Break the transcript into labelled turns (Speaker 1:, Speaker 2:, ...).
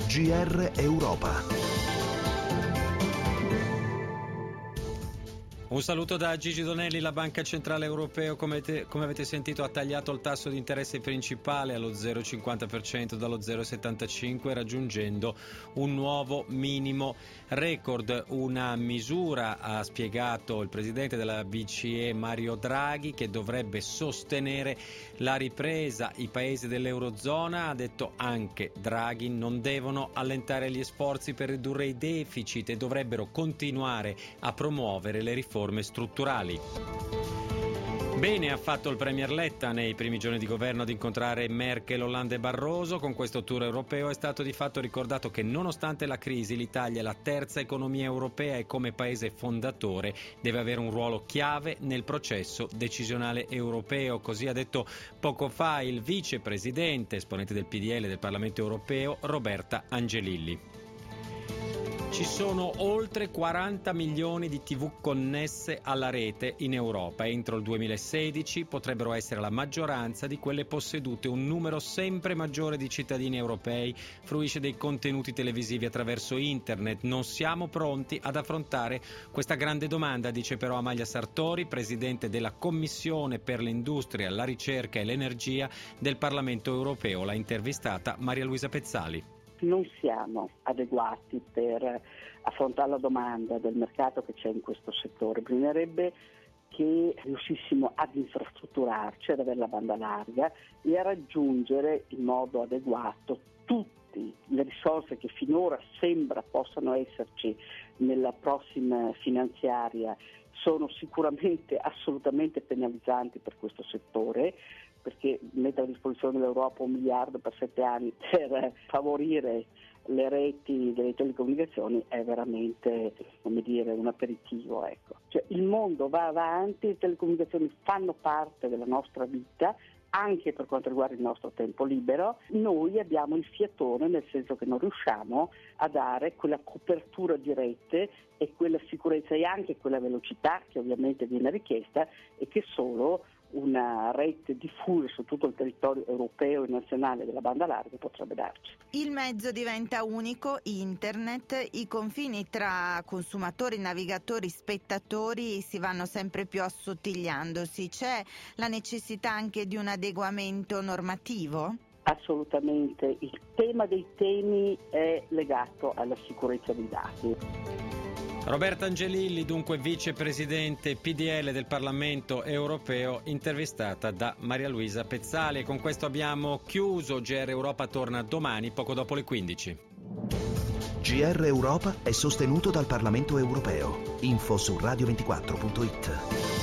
Speaker 1: GR Europa.
Speaker 2: Un saluto da Gigi Donelli. La Banca Centrale Europea, come avete sentito, ha tagliato il tasso di interesse principale allo 0,50% dallo 0,75%, raggiungendo un nuovo minimo record. Una misura, ha spiegato il presidente della BCE Mario Draghi, che dovrebbe sostenere la ripresa. I paesi dell'Eurozona, ha detto anche Draghi, non devono allentare gli sforzi per ridurre i deficit e dovrebbero continuare a promuovere le riforme strutturali. Bene ha fatto il Premier Letta nei primi giorni di governo ad incontrare Merkel, Hollande e Barroso. Con questo tour europeo è stato di fatto ricordato che nonostante la crisi l'Italia è la terza economia europea e come paese fondatore deve avere un ruolo chiave nel processo decisionale europeo. Così ha detto poco fa il vicepresidente, esponente del PDL del Parlamento europeo, Roberta Angelilli. Ci sono oltre 40 milioni di TV connesse alla rete in Europa. Entro il 2016 potrebbero essere la maggioranza di quelle possedute. Un numero sempre maggiore di cittadini europei fruisce dei contenuti televisivi attraverso internet. Non siamo pronti ad affrontare questa grande domanda, dice però Amalia Sartori, presidente della Commissione per l'Industria, la Ricerca e l'Energia del Parlamento europeo. L'ha intervistata Maria Luisa Pezzali.
Speaker 3: Non siamo adeguati per affrontare la domanda del mercato che c'è in questo settore. Bisognerebbe che riuscissimo ad infrastrutturarci, ad avere la banda larga e a raggiungere in modo adeguato tutte le risorse che finora sembra possano esserci nella prossima finanziaria. Sono sicuramente assolutamente penalizzanti per questo settore, perché mettere a disposizione dell'Europa 1 miliardo per 7 anni per favorire le reti delle telecomunicazioni è veramente, come dire, un aperitivo, ecco. Cioè, il mondo va avanti, le telecomunicazioni fanno parte della nostra vita, anche per quanto riguarda il nostro tempo libero. Noi abbiamo il fiatone, nel senso che non riusciamo a dare quella copertura di rete e quella sicurezza e anche quella velocità che ovviamente viene richiesta e che solo una rete diffusa su tutto il territorio europeo e nazionale della banda larga potrebbe darci.
Speaker 4: Il mezzo diventa unico, internet, i confini tra consumatori, navigatori, spettatori si vanno sempre più assottigliandosi. C'è la necessità anche di un adeguamento normativo?
Speaker 3: Assolutamente, il tema dei temi è legato alla sicurezza dei dati.
Speaker 2: Roberta Angelilli, dunque vicepresidente PDL del Parlamento europeo, intervistata da Maria Luisa Pezzali. E con questo abbiamo chiuso. GR Europa torna domani, poco dopo le 15.
Speaker 1: GR Europa è sostenuto dal Parlamento europeo. Info su radio24.it.